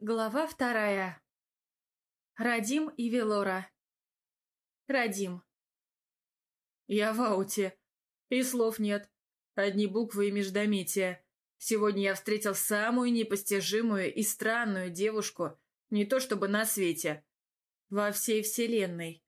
Глава 2. Радим и Велора. Радим. Я в ауте. И слов нет. Одни буквы и междометия. Сегодня я встретил самую непостижимую и странную девушку, не то чтобы на свете, во всей вселенной.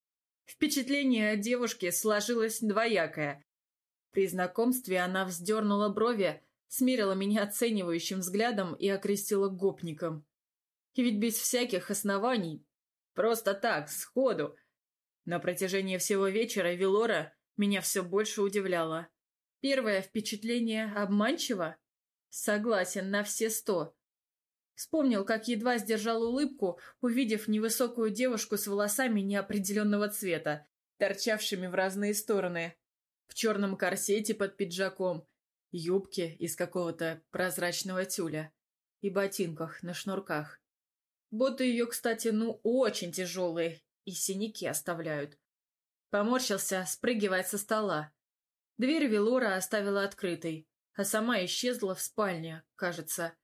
Впечатление от девушки сложилось двоякое. При знакомстве она вздернула брови, смерила меня оценивающим взглядом и окрестила гопником. И ведь без всяких оснований, просто так, сходу. На протяжении всего вечера Велора меня все больше удивляла. Первое впечатление обманчиво? Согласен, на все 100. Вспомнил, как едва сдержал улыбку, увидев невысокую девушку с волосами неопределенного цвета, торчавшими в разные стороны, в черном корсете под пиджаком, юбке из какого-то прозрачного тюля и ботинках на шнурках. Боты ее, кстати, очень тяжелые и синяки оставляют. Поморщился, спрыгивая со стола. Дверь Велора оставила открытой, а сама исчезла в спальне, кажется.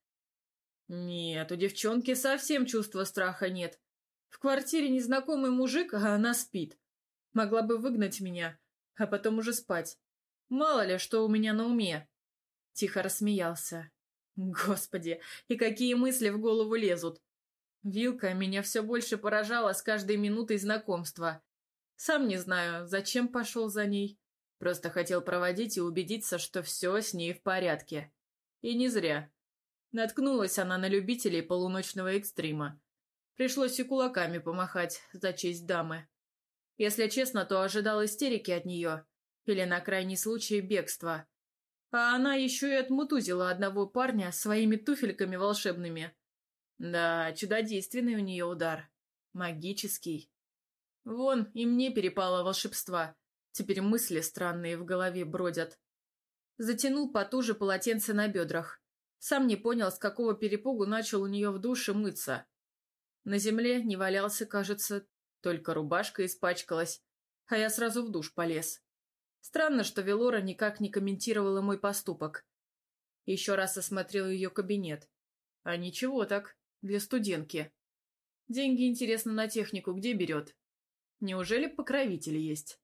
Нет, у девчонки совсем чувства страха нет. В квартире незнакомый мужик, а она спит. Могла бы выгнать меня, а потом уже спать. Мало ли, что у меня на уме. Тихо рассмеялся. Господи, и какие мысли в голову лезут. Вилка меня все больше поражала с каждой минутой знакомства. Сам не знаю, зачем пошел за ней. Просто хотел проводить и убедиться, что все с ней в порядке. И не зря. Наткнулась она на любителей полуночного экстрима. Пришлось и кулаками помахать за честь дамы. Если честно, то ожидал истерики от нее. Или, на крайний случай, бегства. А она еще и отмутузила одного парня своими туфельками волшебными. Да, чудодейственный у нее удар. Магический. Вон, и мне перепало волшебства. Теперь мысли странные в голове бродят. Затянул потуже полотенце на бедрах. Сам не понял, с какого перепугу начал у нее в душе мыться. На земле не валялся, кажется, только рубашка испачкалась, а я сразу в душ полез. Странно, что Велора никак не комментировала мой поступок. Еще раз осмотрел ее кабинет. А ничего так, для студентки. Деньги, интересно, на технику где берет? Неужели покровители есть?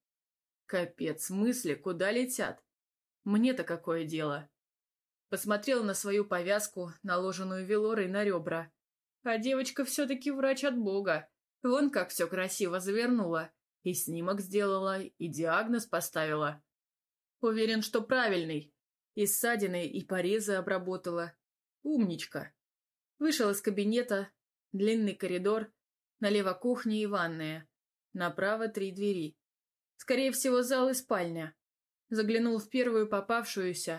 Капец, мысли куда летят? Мне-то какое дело? Посмотрел на свою повязку, наложенную Велорой на ребра. А девочка все-таки врач от Бога. Вон как все красиво завернула. И снимок сделала, и диагноз поставила. Уверен, что правильный. И ссадины, и порезы обработала. Умничка. Вышел из кабинета. Длинный коридор. Налево кухня и ванная. Направо 3 двери. Скорее всего, зал и спальня. Заглянул в первую попавшуюся.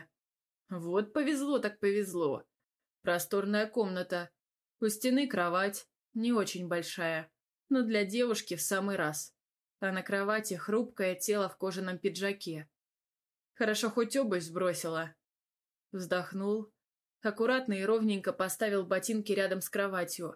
Вот повезло так повезло. Просторная комната. У стены кровать. Не очень большая. Но для девушки в самый раз. А на кровати хрупкое тело в кожаном пиджаке. Хорошо хоть обувь сбросила. Вздохнул. Аккуратно и ровненько поставил ботинки рядом с кроватью.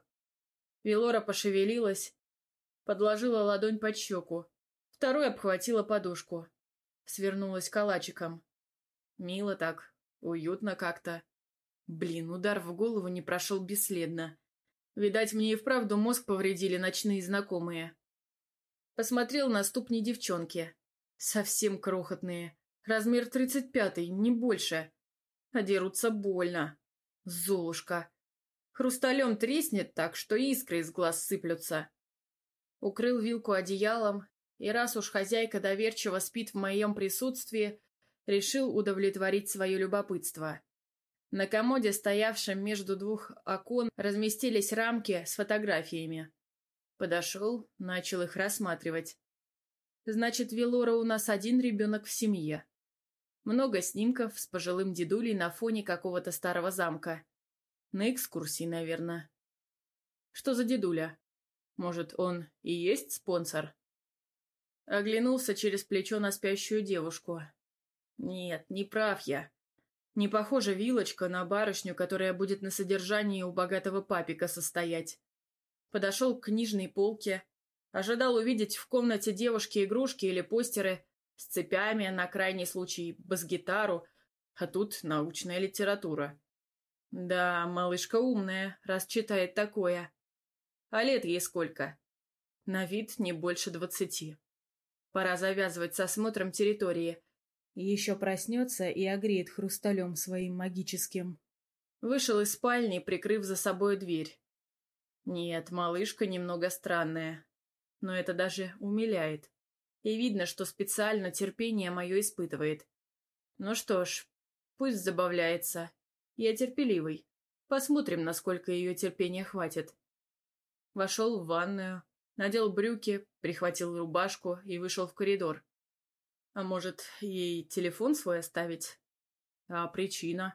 Велора пошевелилась. Подложила ладонь под щеку. Второй обхватила подушку. Свернулась калачиком. Мило так. Уютно как-то. Блин, удар в голову не прошел бесследно. Видать, мне и вправду мозг повредили ночные знакомые. Посмотрел на ступни девчонки. Совсем крохотные. Размер 35-й, не больше. А дерутся больно. Золушка. Хрусталем треснет так, что искры из глаз сыплются. Укрыл вилку одеялом, и раз уж хозяйка доверчиво спит в моем присутствии, решил удовлетворить свое любопытство. На комоде, стоявшем между 2 окон, разместились рамки с фотографиями. Подошел, начал их рассматривать. Значит, Велора у нас один ребенок в семье. Много снимков с пожилым дедулей на фоне какого-то старого замка. На экскурсии, наверное. Что за дедуля? Может, он и есть спонсор? Оглянулся через плечо на спящую девушку. Нет, не прав я. Не похожа Вилочка на барышню, которая будет на содержании у богатого папика состоять. Подошел к книжной полке. Ожидал увидеть в комнате девушки игрушки или постеры с цепями, на крайний случай бас-гитару, а тут научная литература. Да, малышка умная, раз читает такое. А лет ей сколько? На вид не больше 20. Пора завязывать с осмотром территории. Еще проснется и огреет хрусталем своим магическим. Вышел из спальни, прикрыв за собой дверь. Нет, малышка немного странная. Но это даже умиляет. И видно, что специально терпение мое испытывает. Ну что ж, пусть забавляется. Я терпеливый. Посмотрим, насколько ее терпения хватит. Вошел в ванную, надел брюки, прихватил рубашку и вышел в коридор. А может, ей телефон свой оставить? А причина?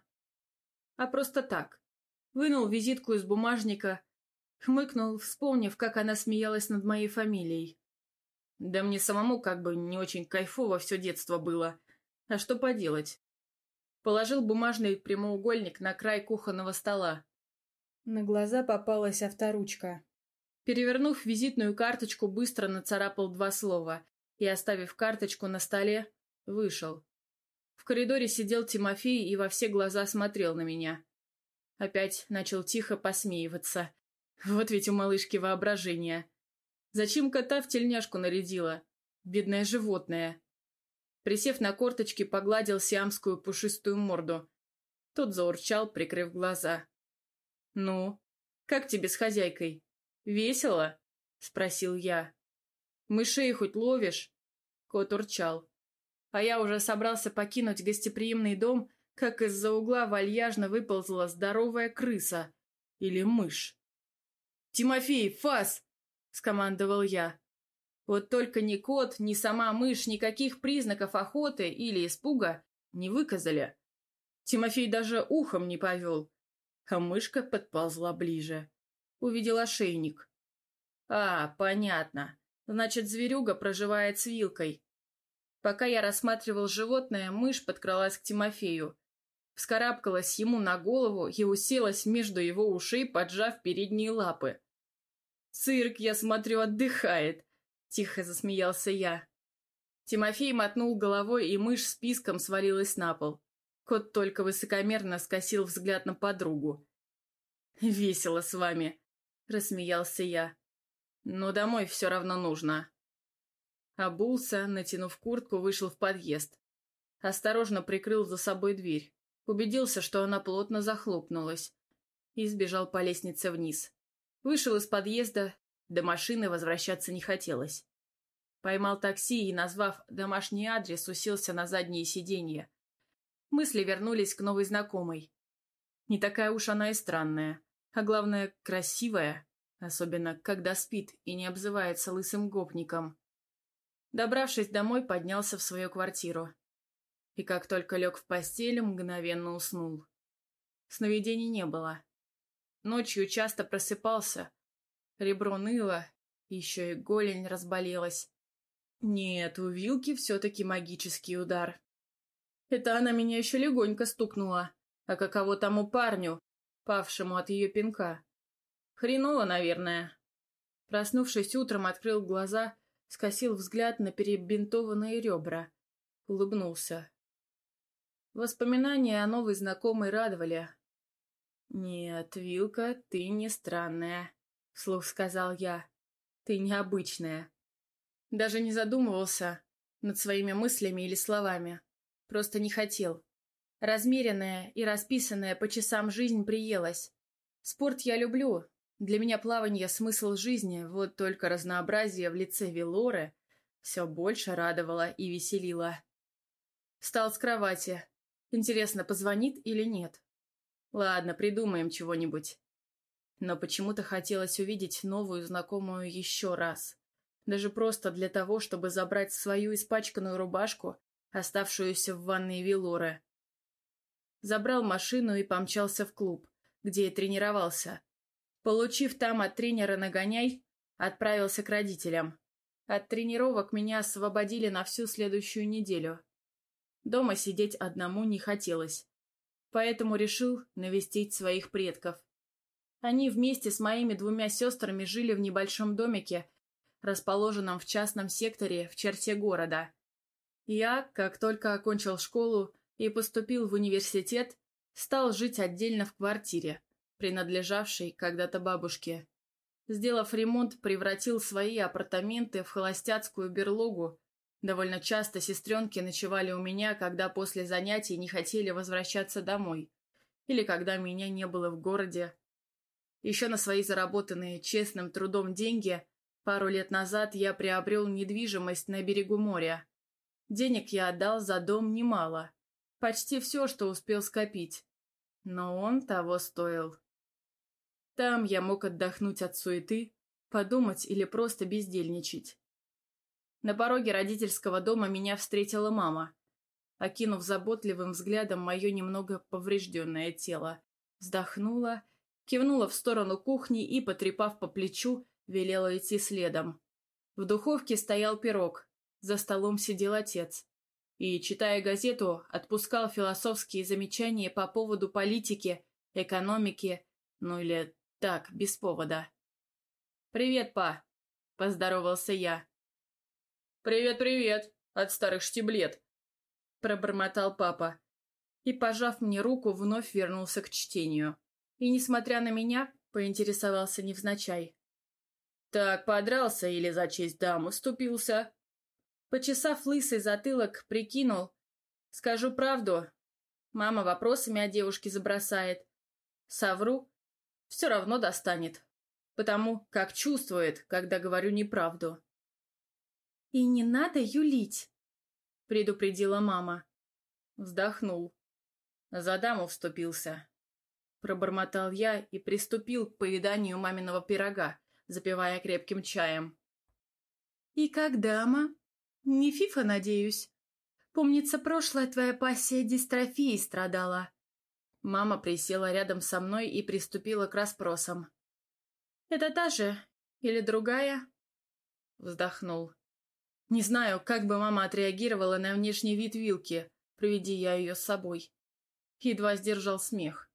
А просто так. Вынул визитку из бумажника, хмыкнул, вспомнив, как она смеялась над моей фамилией. Да мне самому как бы не очень кайфово все детство было. А что поделать? Положил бумажный прямоугольник на край кухонного стола. На глаза попалась авторучка. Перевернув визитную карточку, быстро нацарапал 2 слова и, оставив карточку на столе, вышел. В коридоре сидел Тимофей и во все глаза смотрел на меня. Опять начал тихо посмеиваться. Вот ведь у малышки воображение. Зачем кота в тельняшку нарядила? Бедное животное. Присев на корточки, погладил сиамскую пушистую морду. Тот заурчал, прикрыв глаза. «Ну, как тебе с хозяйкой? Весело?» — спросил я. «Мышей хоть ловишь?» Кот урчал. А я уже собрался покинуть гостеприимный дом, как из-за угла вальяжно выползла здоровая крыса. Или мышь. «Тимофей, фас!» — скомандовал я. Вот только ни кот, ни сама мышь никаких признаков охоты или испуга не выказали. Тимофей даже ухом не повел, а мышка подползла ближе. Увидел ошейник. А, понятно. Значит, зверюга проживает с вилкой. Пока я рассматривал животное, мышь подкралась к Тимофею. Вскарабкалась ему на голову и уселась между его ушей, поджав передние лапы. «Цирк, я смотрю, отдыхает», — тихо засмеялся я. Тимофей мотнул головой, и мышь с писком свалилась на пол. Кот только высокомерно скосил взгляд на подругу. «Весело с вами», — рассмеялся я. «Но домой все равно нужно». Обулся, натянув куртку, вышел в подъезд. Осторожно прикрыл за собой дверь. Убедился, что она плотно захлопнулась. И сбежал по лестнице вниз. Вышел из подъезда, до машины возвращаться не хотелось. Поймал такси и, назвав домашний адрес, уселся на заднее сиденье. Мысли вернулись к новой знакомой. Не такая уж она и странная, а главное, красивая, особенно когда спит и не обзывается лысым гопником. Добравшись домой, поднялся в свою квартиру. И как только лег в постель, мгновенно уснул. Сновидений не было. Ночью часто просыпался. Ребро ныло, еще и голень разболелась. Нет, у вилки все-таки магический удар. Это она меня еще легонько стукнула. А каково тому парню, павшему от ее пинка? Хреново, наверное. Проснувшись утром, открыл глаза, скосил взгляд на перебинтованные ребра. Улыбнулся. Воспоминания о новой знакомой радовали. «Нет, Вилка, ты не странная», — вслух сказал я. «Ты необычная». Даже не задумывался над своими мыслями или словами. Просто не хотел. Размеренная и расписанная по часам жизнь приелась. Спорт я люблю. Для меня плавание — смысл жизни, вот только разнообразие в лице Велоры все больше радовало и веселило. Встал с кровати. Интересно, позвонит или нет? Ладно, придумаем чего-нибудь. Но почему-то хотелось увидеть новую знакомую еще раз. Даже просто для того, чтобы забрать свою испачканную рубашку, оставшуюся в ванной Велоры. Забрал машину и помчался в клуб, где я тренировался. Получив там от тренера нагоняй, отправился к родителям. От тренировок меня освободили на всю следующую неделю. Дома сидеть одному не хотелось, поэтому решил навестить своих предков. Они вместе с моими 2 сестрами жили в небольшом домике, расположенном в частном секторе в черте города. Я, как только окончил школу и поступил в университет, Стал жить отдельно в квартире, принадлежавшей когда-то бабушке. Сделав ремонт, превратил свои апартаменты в холостяцкую берлогу. Довольно часто сестренки ночевали у меня, когда после занятий не хотели возвращаться домой. Или когда меня не было в городе. Еще на свои заработанные честным трудом деньги пару лет назад я приобрел недвижимость на берегу моря. Денег я отдал за дом немало. Почти все, что успел скопить. Но он того стоил. Там я мог отдохнуть от суеты, подумать или просто бездельничать. На пороге родительского дома меня встретила мама. Окинув заботливым взглядом мое немного поврежденное тело, вздохнула, кивнула в сторону кухни и, потрепав по плечу, велела идти следом. В духовке стоял пирог, за столом сидел отец. И, читая газету, отпускал философские замечания по поводу политики, экономики, ну или так, без повода. «Привет, па!» — поздоровался я. «Привет-привет! От старых штиблет!» — пробормотал папа. И, пожав мне руку, вновь вернулся к чтению. И, несмотря на меня, поинтересовался невзначай. «Так, подрался или за честь дам уступился?» Почесав лысый затылок, прикинул. «Скажу правду. Мама вопросами о девушке забросает. Совру. Все равно достанет. Потому как чувствует, когда говорю неправду». «И не надо юлить», — предупредила мама. Вздохнул. За даму вступился. Пробормотал я и приступил к поеданию маминого пирога, запивая крепким чаем. «И как дама? Не фифа, надеюсь? Помнится, прошлая твоя пассия дистрофией страдала». Мама присела рядом со мной и приступила к расспросам. «Это та же? Или другая?» Вздохнул. Не знаю, как бы мама отреагировала на внешний вид вилки, приведи я ее с собой. Едва сдержал смех.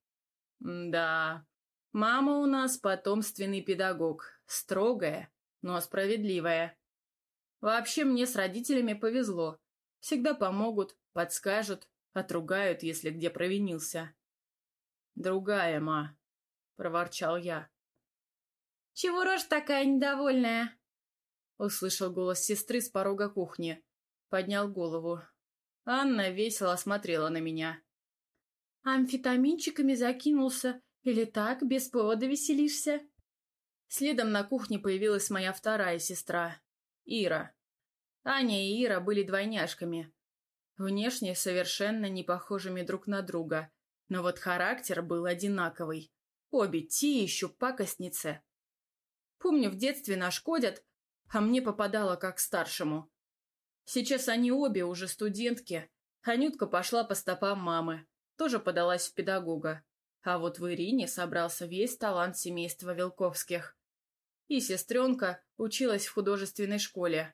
Да, мама у нас потомственный педагог, строгая, но справедливая. Вообще мне с родителями повезло. Всегда помогут, подскажут, отругают, если где провинился. «Другая, ма», — проворчал я. «Чего рожь такая недовольная?» Услышал голос сестры с порога кухни. Поднял голову. Анна весело смотрела на меня. «Амфетаминчиками закинулся? Или так, без повода веселишься?» Следом на кухне появилась моя вторая сестра, Ира. Аня и Ира были двойняшками. Внешне совершенно не похожими друг на друга, но вот характер был одинаковый. Обе те еще пакостницы. Помню, в детстве нашкодят, а мне попадало как старшему. Сейчас они обе уже студентки. Анютка пошла по стопам мамы, тоже подалась в педагога. А вот в Ирине собрался весь талант семейства Вилковских. И сестренка училась в художественной школе.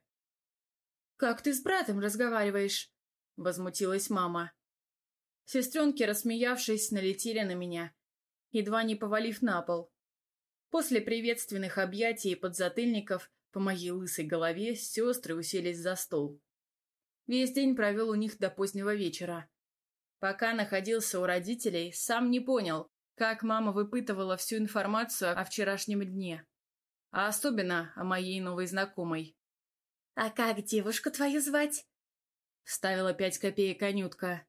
«Как ты с братом разговариваешь?» — возмутилась мама. Сестренки, рассмеявшись, налетели на меня, едва не повалив на пол. После приветственных объятий и подзатыльников по моей лысой голове сестры уселись за стол. Весь день провел у них до позднего вечера. Пока находился у родителей, сам не понял, как мама выпытывала всю информацию о вчерашнем дне. А особенно о моей новой знакомой. «А как девушку твою звать?» — вставила 5 копеек Анютка.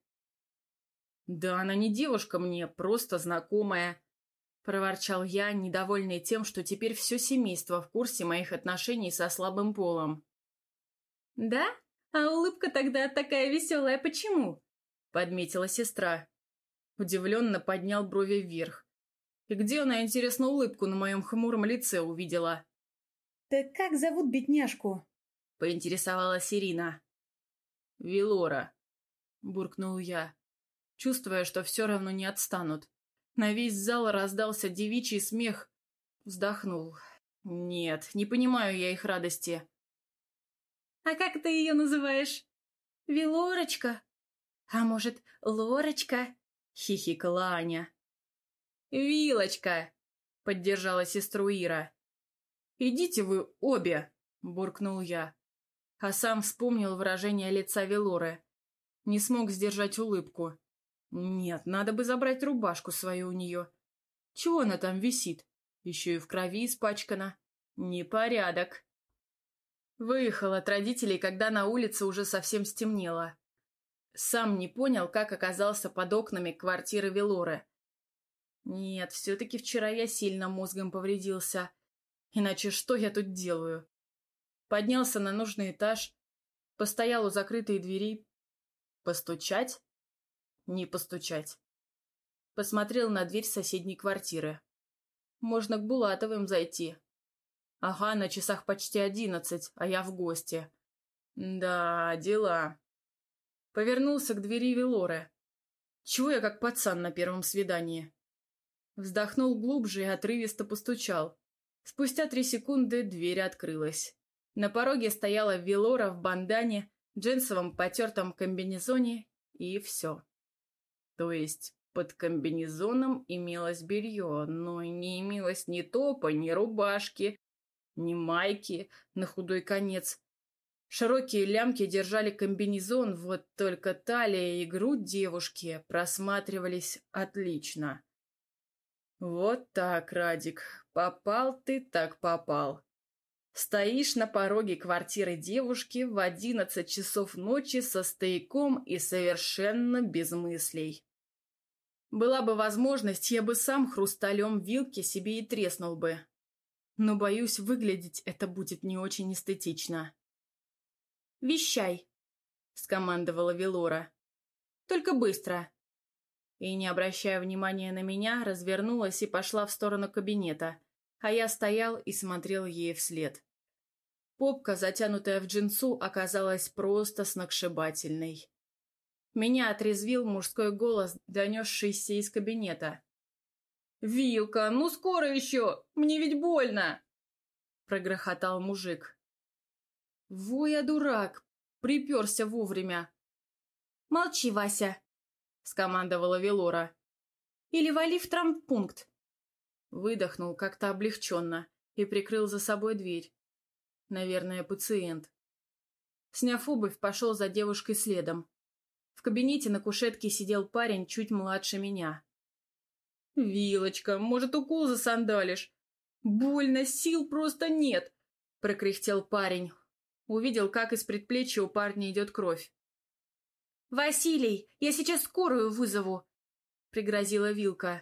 «Да она не девушка мне, просто знакомая», — проворчал я, недовольный тем, что теперь все семейство в курсе моих отношений со слабым полом. «Да? А улыбка тогда такая веселая почему?» — подметила сестра. Удивленно поднял брови вверх. И где она, интересно, улыбку на моем хмуром лице увидела? «Так как зовут бедняжку?» — поинтересовалась Ирина. «Велора», — буркнул я, чувствуя, что все равно не отстанут. На весь зал раздался девичий смех. Вздохнул. «Нет, не понимаю я их радости». «А как ты ее называешь?» «Велорочка? А может, Лорочка?» — хихикала Аня. «Вилочка!» — поддержала сестру Ира. «Идите вы обе!» — буркнул я. А сам вспомнил выражение лица Велоры. Не смог сдержать улыбку. Нет, надо бы забрать рубашку свою у нее. Чего она там висит? Еще и в крови испачкана. Непорядок. Выехал от родителей, когда на улице уже совсем стемнело. Сам не понял, как оказался под окнами квартиры Велоры. Нет, все-таки вчера я сильно мозгом повредился. Иначе что я тут делаю? Поднялся на нужный этаж, постоял у закрытой двери. Постучать? Не постучать. Посмотрел на дверь соседней квартиры. Можно к Булатовым зайти. Ага, на часах почти 11, а я в гости. Да, дела. Повернулся к двери Велоры. Чего я как пацан на первом свидании? Вздохнул глубже и отрывисто постучал. Спустя 3 секунды дверь открылась. На пороге стояла Велора в бандане, джинсовом потертом комбинезоне и все. То есть под комбинезоном имелось белье, но не имелось ни топа, ни рубашки, ни майки, на худой конец. Широкие лямки держали комбинезон, вот только талия и грудь девушки просматривались отлично. Вот так, Радик, попал ты так попал. Стоишь на пороге квартиры девушки в 11 часов ночи со стояком и совершенно без мыслей. Была бы возможность, я бы сам хрусталем вилки себе и треснул бы. Но, боюсь, выглядеть это будет не очень эстетично. «Вещай», — скомандовала Велора. «Только быстро». И, не обращая внимания на меня, развернулась и пошла в сторону кабинета, а я стоял и смотрел ей вслед. Попка, затянутая в джинсу, оказалась просто сногсшибательной. Меня отрезвил мужской голос, донесшийся из кабинета. «Вилка, ну скоро еще! Мне ведь больно!» Прогрохотал мужик. «Во я дурак! Приперся вовремя!» «Молчи, Вася!» — скомандовала Велора. «Или вали в травмпункт!» Выдохнул как-то облегченно и прикрыл за собой дверь. Наверное, пациент. Сняв обувь, пошел за девушкой следом. В кабинете на кушетке сидел парень чуть младше меня. «Вилочка, может, укол засандалишь? Больно, сил просто нет!» — прокряхтел парень. Увидел, как из предплечья у парня идет кровь. «Василий, я сейчас скорую вызову!» — пригрозила Вилка.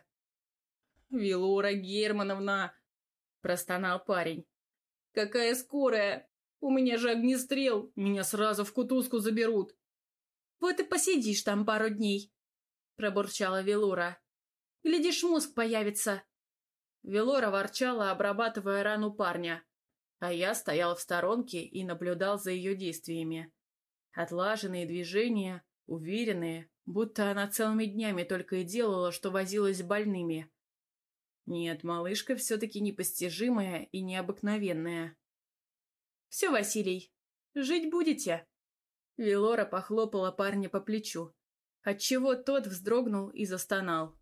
«Велора Германовна!» — простонал парень. «Какая скорая? У меня же огнестрел, меня сразу в кутузку заберут». «Вот и посидишь там пару дней», — пробурчала Велора. «Глядишь, мозг появится». Велора ворчала, обрабатывая рану парня, а я стоял в сторонке и наблюдал за ее действиями. Отлаженные движения, уверенные, будто она целыми днями только и делала, что возилась с больными. Нет, малышка все-таки непостижимая и необыкновенная. «Все, Василий, жить будете?» Велора похлопала парня по плечу, отчего тот вздрогнул и застонал.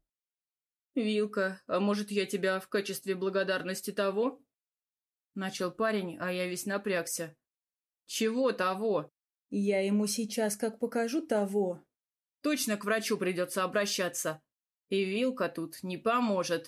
«Вилка, а может, я тебя в качестве благодарности того?» Начал парень, а я весь напрягся. «Чего того?» «Я ему сейчас как покажу того». «Точно к врачу придется обращаться. И Вилка тут не поможет».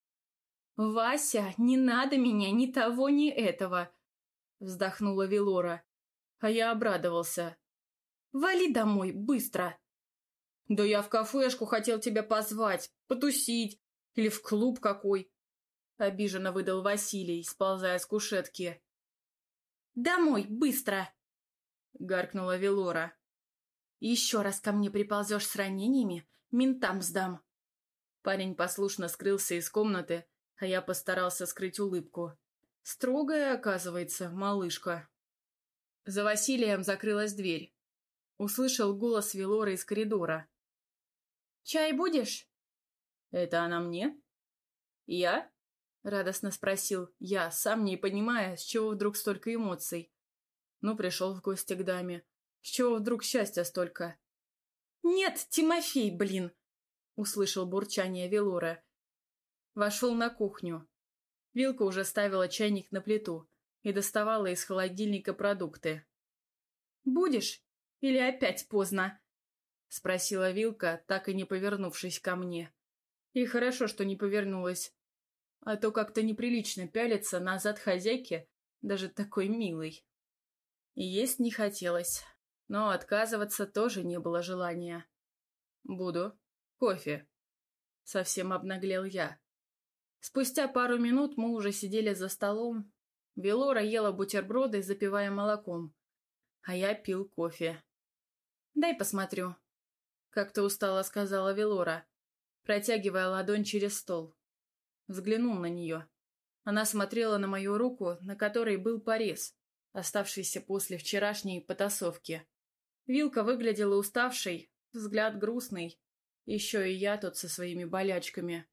«Вася, не надо меня ни того, ни этого», — вздохнула Велора. А я обрадовался. «Вали домой, быстро!» «Да я в кафешку хотел тебя позвать, потусить, или в клуб какой!» Обиженно выдал Василий, сползая с кушетки. «Домой, быстро!» — гаркнула Велора. «Еще раз ко мне приползешь с ранениями, ментам сдам!» Парень послушно скрылся из комнаты, а я постарался скрыть улыбку. Строгая, оказывается, малышка. За Василием закрылась дверь. Услышал голос Велоры из коридора. «Чай будешь?» «Это она мне?» «Я?» — радостно спросил я, сам не понимая, с чего вдруг столько эмоций. Ну, пришел в гости к даме. С чего вдруг счастья столько? «Нет, Тимофей, блин!» — услышал бурчание Велоры. Вошел на кухню. Вилка уже ставила чайник на плиту и доставала из холодильника продукты. «Будешь? Или опять поздно?» — спросила Вилка, так и не повернувшись ко мне. И хорошо, что не повернулась, а то как-то неприлично пялиться назад хозяйки, даже такой милой. И есть не хотелось, но отказываться тоже не было желания. «Буду. Кофе», — совсем обнаглел я. Спустя пару минут мы уже сидели за столом. Велора ела бутерброды, запивая молоком, а я пил кофе. «Дай посмотрю», — как-то устало сказала Велора, протягивая ладонь через стол. Взглянул на нее. Она смотрела на мою руку, на которой был порез, оставшийся после вчерашней потасовки. Вилка выглядела уставшей, взгляд грустный. Еще и я тут со своими болячками.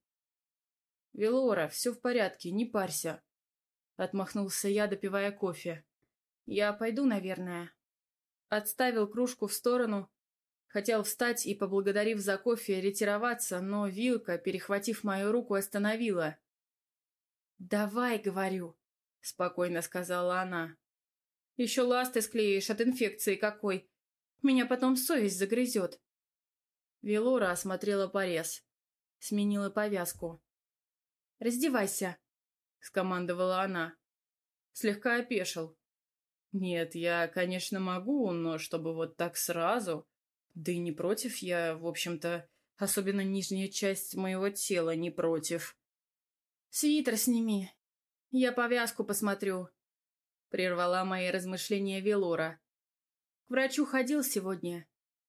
«Велора, все в порядке, не парься», — отмахнулся я, допивая кофе. «Я пойду, наверное». Отставил кружку в сторону. Хотел встать и, поблагодарив за кофе, ретироваться, но Вилка, перехватив мою руку, остановила. «Давай, — говорю, — спокойно сказала она. Еще ласты склеишь от инфекции какой. Меня потом совесть загрызет». Велора осмотрела порез. Сменила повязку. «Раздевайся», — скомандовала она. Слегка опешил. «Нет, я, конечно, могу, но чтобы вот так сразу. Да и не против я, в общем-то, особенно нижняя часть моего тела не против». «Свитер сними. Я повязку посмотрю», — прервала мои размышления Велора. «К врачу ходил сегодня?»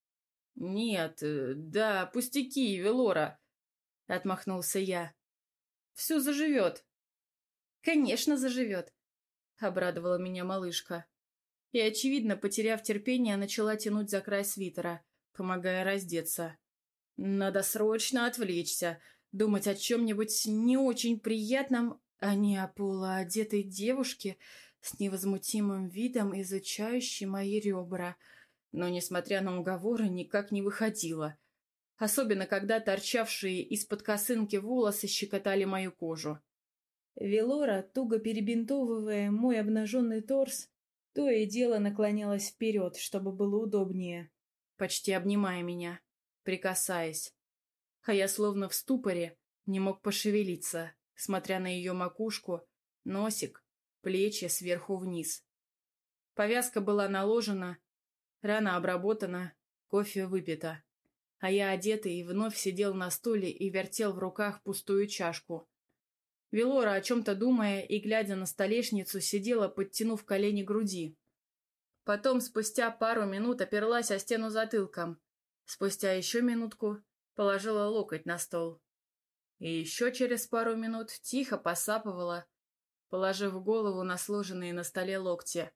«Нет, да, пустяки, Велора», — отмахнулся я. «Все заживет». «Конечно, заживет», — обрадовала меня малышка. И, очевидно, потеряв терпение, начала тянуть за край свитера, помогая раздеться. «Надо срочно отвлечься, думать о чем-нибудь не очень приятном, а не о полуодетой девушке с невозмутимым видом, изучающей мои ребра». Но, несмотря на уговоры, никак не выходило. Особенно, когда торчавшие из-под косынки волосы щекотали мою кожу. Велора, туго перебинтовывая мой обнаженный торс, то и дело наклонялась вперед, чтобы было удобнее, почти обнимая меня, прикасаясь. А я словно в ступоре не мог пошевелиться, смотря на ее макушку, носик, плечи сверху вниз. Повязка была наложена, рана обработана, кофе выпито. А я, одетый, вновь сидел на стуле и вертел в руках пустую чашку. Велора, о чем-то думая и глядя на столешницу, сидела, подтянув колени к груди. Потом, спустя пару минут, оперлась о стену затылком. Спустя еще минутку положила локоть на стол. И еще через пару минут тихо посапывала, положив голову на сложенные на столе локти.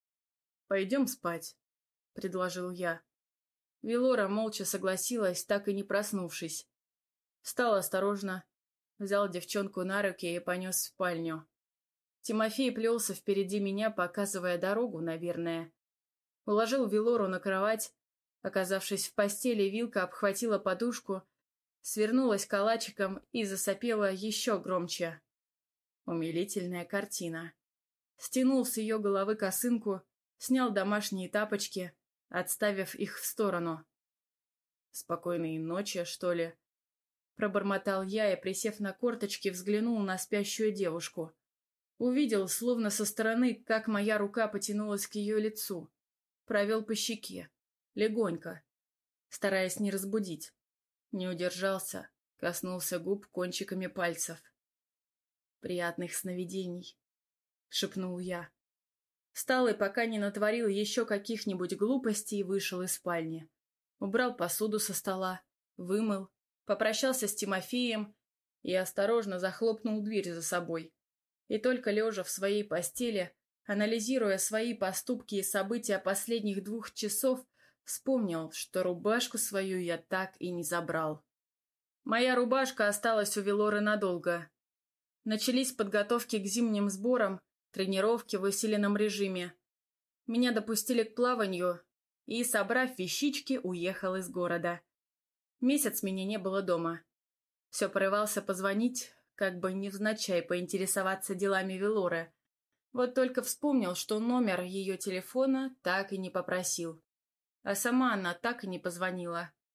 «Пойдем спать», — предложил я. Велора молча согласилась, так и не проснувшись. Встал осторожно, взял девчонку на руки и понес в спальню. Тимофей плелся впереди меня, показывая дорогу, наверное. Уложил Велору на кровать. Оказавшись в постели, Вилка обхватила подушку, свернулась калачиком и засопела еще громче. Умилительная картина. Стянул с ее головы косынку, снял домашние тапочки, отставив их в сторону. «Спокойной ночи, что ли?» Пробормотал я и, присев на корточки, взглянул на спящую девушку. Увидел, словно со стороны, как моя рука потянулась к ее лицу. Провел по щеке. Легонько. Стараясь не разбудить. Не удержался. Коснулся губ кончиками пальцев. «Приятных сновидений», — шепнул я. Встал и, пока не натворил еще каких-нибудь глупостей, вышел из спальни. Убрал посуду со стола, вымыл, попрощался с Тимофеем и осторожно захлопнул дверь за собой. И только лежа в своей постели, анализируя свои поступки и события последних 2 часов, вспомнил, что рубашку свою я так и не забрал. Моя рубашка осталась у Велоры надолго. Начались подготовки к зимним сборам, тренировки в усиленном режиме. Меня допустили к плаванию и, собрав вещички, уехал из города. Месяц меня не было дома. Все порывался позвонить, как бы невзначай поинтересоваться делами Велоры. Вот только вспомнил, что номер ее телефона так и не попросил. А сама она так и не позвонила.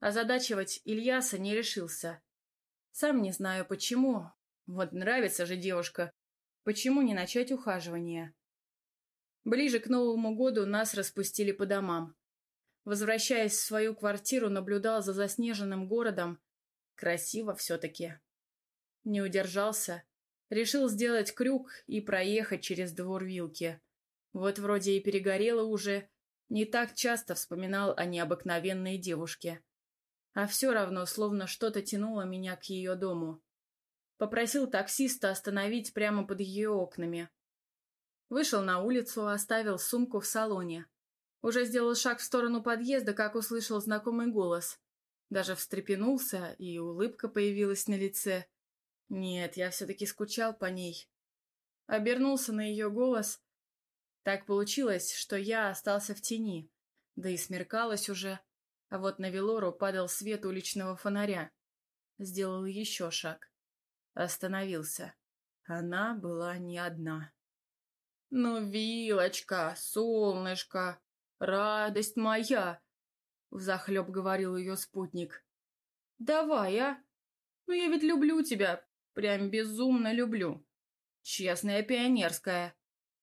Озадачивать Ильяса не решился. Сам не знаю почему. Вот нравится же девушка. Почему не начать ухаживание? Ближе к Новому году нас распустили по домам. Возвращаясь в свою квартиру, наблюдал за заснеженным городом. Красиво все-таки. Не удержался. Решил сделать крюк и проехать через двор вилки. Вот вроде и перегорело уже. Не так часто вспоминал о необыкновенной девушке. А все равно, словно что-то тянуло меня к ее дому. Попросил таксиста остановить прямо под ее окнами. Вышел на улицу, оставил сумку в салоне. Уже сделал шаг в сторону подъезда, как услышал знакомый голос. Даже встрепенулся, и улыбка появилась на лице. Нет, я все-таки скучал по ней. Обернулся на ее голос. Так получилось, что я остался в тени. Да и смеркалось уже. А вот на Велору падал свет уличного фонаря. Сделал еще шаг. Остановился. Она была не одна. «Ну, Вилочка, солнышко, радость моя!» Взахлеб говорил ее спутник. «Давай, а? Ну, я ведь люблю тебя, прям безумно люблю. Честная пионерская».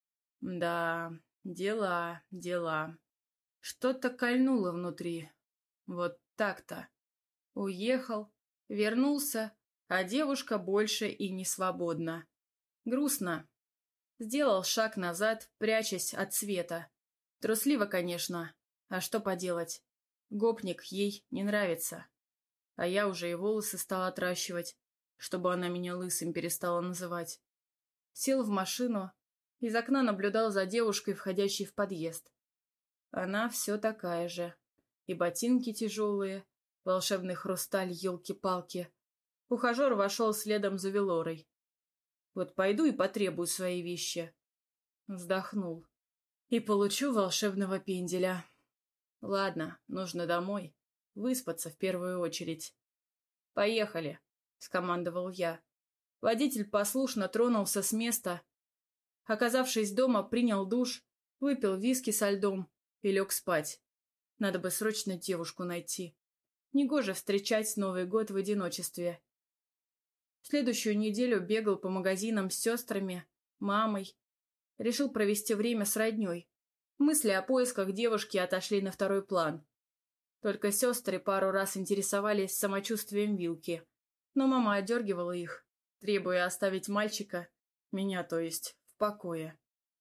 Да, дела, дела. Что-то кольнуло внутри. Вот так-то. Уехал, вернулся, а девушка больше и не свободна. Грустно. Сделал шаг назад, прячась от света. Трусливо, конечно. А что поделать? Гопник ей не нравится. А я уже и волосы стал отращивать, чтобы она меня лысым перестала называть. Сел в машину, из окна наблюдал за девушкой, входящей в подъезд. Она все такая же. И ботинки тяжелые, волшебный хрусталь, елки-палки. Ухажер вошел следом за Велорой. Вот пойду и потребую свои вещи. Вздохнул. И получу волшебного пенделя. Ладно, нужно домой. Выспаться в первую очередь. «Поехали», — скомандовал я. Водитель послушно тронулся с места. Оказавшись дома, принял душ, выпил виски со льдом и лег спать. Надо бы срочно девушку найти. Негоже встречать Новый год в одиночестве. В следующую неделю бегал по магазинам с сестрами, мамой. Решил провести время с родней. Мысли о поисках девушки отошли на второй план. Только сестры пару раз интересовались самочувствием Вилки, но мама одергивала их, требуя оставить мальчика, меня то есть, в покое.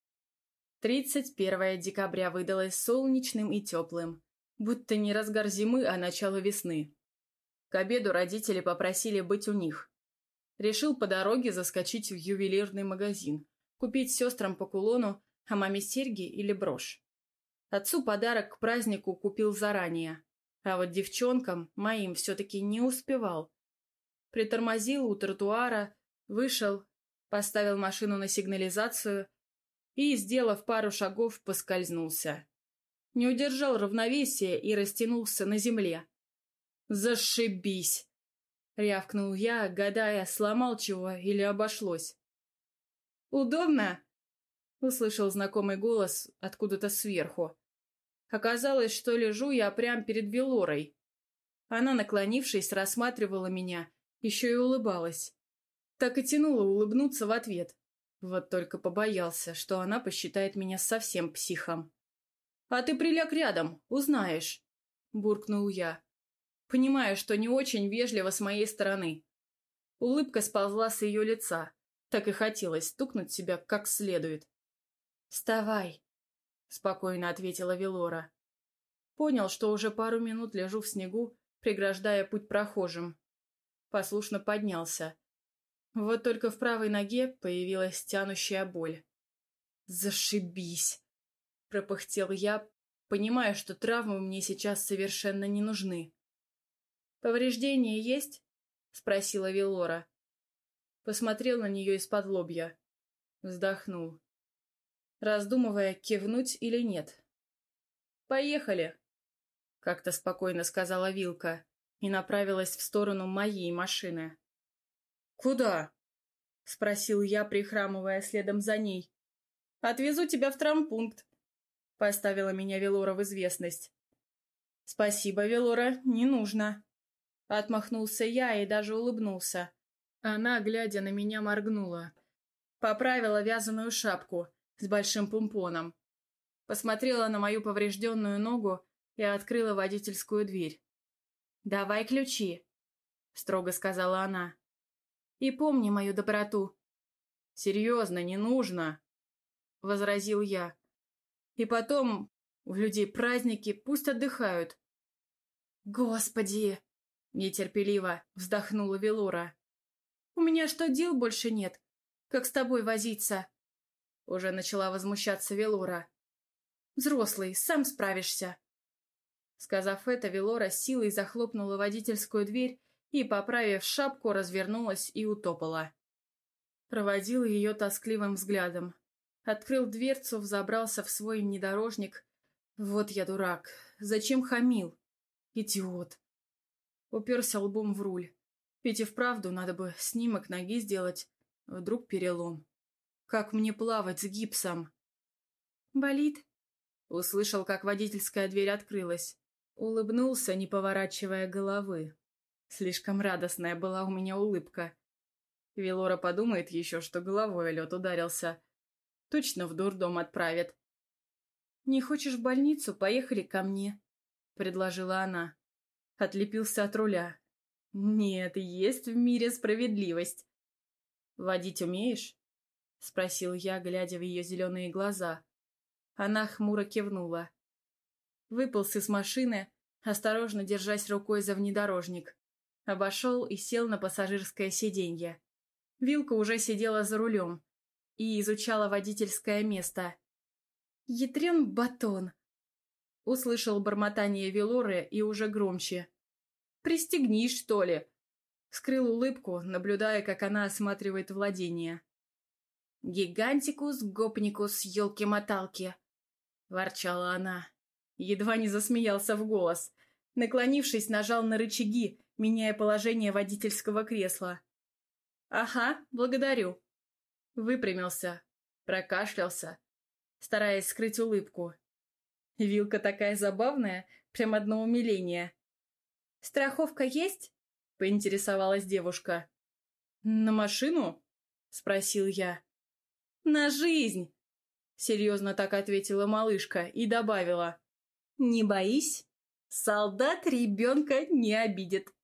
31 декабря выдалось солнечным и теплым, будто не разгар зимы, а начало весны. К обеду родители попросили быть у них. Решил по дороге заскочить в ювелирный магазин, купить сестрам по кулону, а маме серьги или брошь. Отцу подарок к празднику купил заранее, а вот девчонкам моим все-таки не успевал. Притормозил у тротуара, вышел, поставил машину на сигнализацию и, сделав пару шагов, поскользнулся. Не удержал равновесия и растянулся на земле. «Зашибись!» — рявкнул я, гадая, сломал чего или обошлось. «Удобно?» — услышал знакомый голос откуда-то сверху. Оказалось, что лежу я прямо перед Велорой. Она, наклонившись, рассматривала меня, еще и улыбалась. Так и тянуло улыбнуться в ответ. Вот только побоялся, что она посчитает меня совсем психом. «А ты приляг рядом, узнаешь», — буркнул я, понимая, что не очень вежливо с моей стороны. Улыбка сползла с ее лица. Так и хотелось стукнуть себя как следует. «Вставай», — спокойно ответила Велора. Понял, что уже пару минут лежу в снегу, преграждая путь прохожим. Послушно поднялся. Вот только в правой ноге появилась тянущая боль. «Зашибись!» — пропыхтел я, понимая, что травмы мне сейчас совершенно не нужны. «Повреждения есть?» — спросила Велора. Посмотрел на нее из-под лобья. Вздохнул, раздумывая, кивнуть или нет. «Поехали!» — как-то спокойно сказала Вилка и направилась в сторону моей машины. «Куда?» — спросил я, прихрамывая следом за ней. «Отвезу тебя в травмпункт», — поставила меня Велора в известность. «Спасибо, Велора, не нужно». Отмахнулся я и даже улыбнулся. Она, глядя на меня, моргнула. Поправила вязаную шапку с большим помпоном. Посмотрела на мою поврежденную ногу и открыла водительскую дверь. «Давай ключи», — строго сказала она. «И помни мою доброту». «Серьезно, не нужно», — возразил я. «И потом, у людей праздники, пусть отдыхают». «Господи!» — нетерпеливо вздохнула Велора. «У меня что, дел больше нет? Как с тобой возиться?» Уже начала возмущаться Велора. «Взрослый, сам справишься». Сказав это, Велора с силой захлопнула водительскую дверь и, поправив шапку, развернулась и утопала. Проводил ее тоскливым взглядом. Открыл дверцу, взобрался в свой внедорожник. Вот я дурак. Зачем хамил? Идиот. Уперся лбом в руль. Ведь и вправду надо бы снимок ноги сделать. Вдруг перелом. Как мне плавать с гипсом? «Болит?» Услышал, как водительская дверь открылась. Улыбнулся, не поворачивая головы. Слишком радостная была у меня улыбка. Велора подумает еще, что головой о лед ударился. Точно в дурдом отправит. «Не хочешь в больницу? Поехали ко мне», — предложила она. Отлепился от руля. «Нет, есть в мире справедливость». «Водить умеешь?» — спросил я, глядя в ее зеленые глаза. Она хмуро кивнула. Выполз из машины, осторожно держась рукой за внедорожник. Обошел и сел на пассажирское сиденье. Вилка уже сидела за рулем и изучала водительское место. «Ядрен батон!» Услышал бормотание Велоры и уже громче. «Пристегнись, что ли?» Скрыл улыбку, наблюдая, как она осматривает владение. «Гигантикус гопникус, елки-моталки!» Ворчала она. Едва не засмеялся в голос. Наклонившись, нажал на рычаги, меняя положение водительского кресла. «Ага, благодарю». Выпрямился, прокашлялся, стараясь скрыть улыбку. Вилка такая забавная, прям одно умиление. «Страховка есть?» — поинтересовалась девушка. «На машину?» — спросил я. «На жизнь!» — серьезно так ответила малышка и добавила. «Не боись, солдат ребенка не обидит».